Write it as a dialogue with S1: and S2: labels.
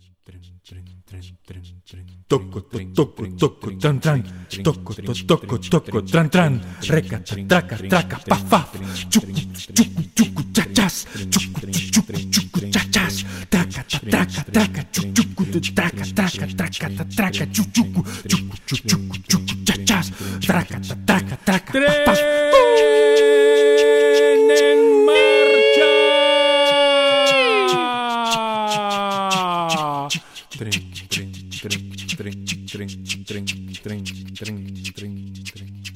S1: Toco, toco, toco, tran, tran. Toco, toco, toco, tran, tran. Reca, traca, traca, paf, paf. Chucu, chucu, chucu, chachas. Chucu, chucu, chucu, chachas. Traca, traca, traca, chucu, traca, traca, traca, traca, chucu, chucu, chucu, chucu, chachas. Traca, traca, traca, paf, paf.
S2: En marcha.
S1: Tren, tren, tren, tren, tren, tren, tren, tren, tren, tren.